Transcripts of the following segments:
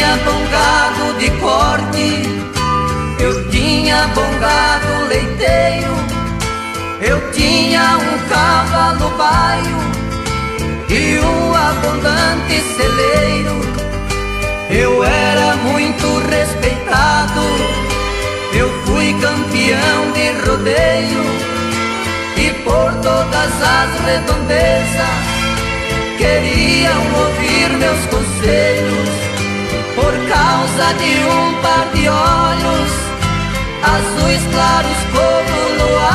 tinha bom gado de corte, eu tinha bom gado leiteiro, eu tinha um cavalo baio e um abundante celeiro. Eu era muito respeitado, eu fui campeão de rodeio, e por todas as redondezas queriam ouvir meus conselhos. Por causa de um par de olhos azuis claros como o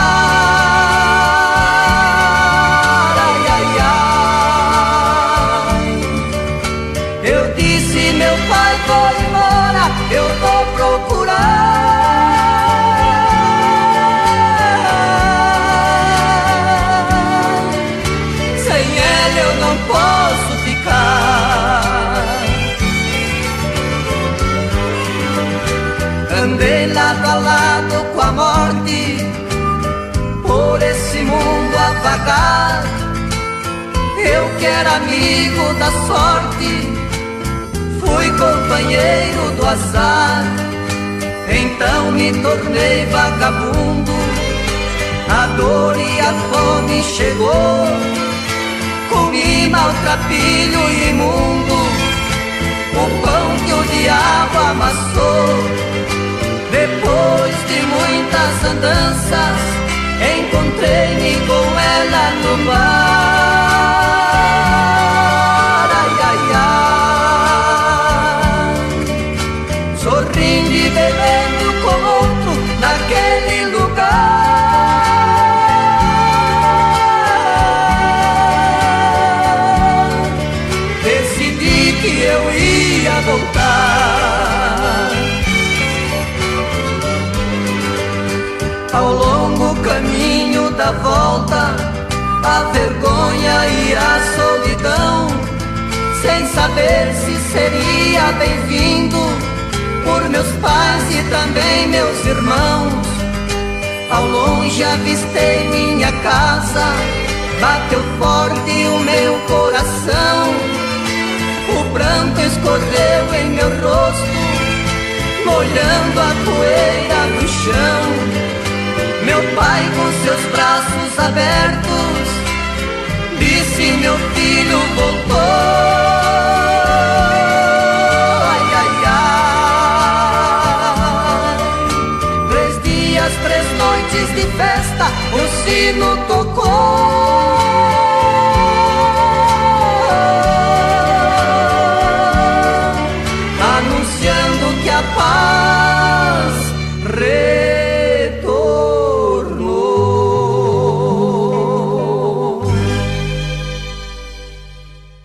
luar, ai, ai, ai. Eu disse, meu pai, vou embora, eu vou procurar. Sem ela eu não posso ficar. Andei lado a lado com a morte, por esse mundo a vagar. Eu que era amigo da sorte, fui companheiro do azar. Então me tornei vagabundo, a dor e a fome chegou. Comi maltrapilho imundo, o pão que o diabo amassou. Depois de muitas andanças, encontrei-me com ela no bar, ai, ai, ai. Sorrindo e bebendo com outro naquele lugar. Decidi que eu ia voltar. Ao longo caminho da volta, a vergonha e a solidão, sem saber se seria bem-vindo por meus pais e também meus irmãos. Ao longe avistei minha casa, bateu forte o meu coração. O pranto escorreu em meu rosto, molhando a poeira do chão. Meu pai com seus braços abertos disse, meu filho voltou. Ai, ai, ai. 3 dias, 3 noites de festa, o sino tocou.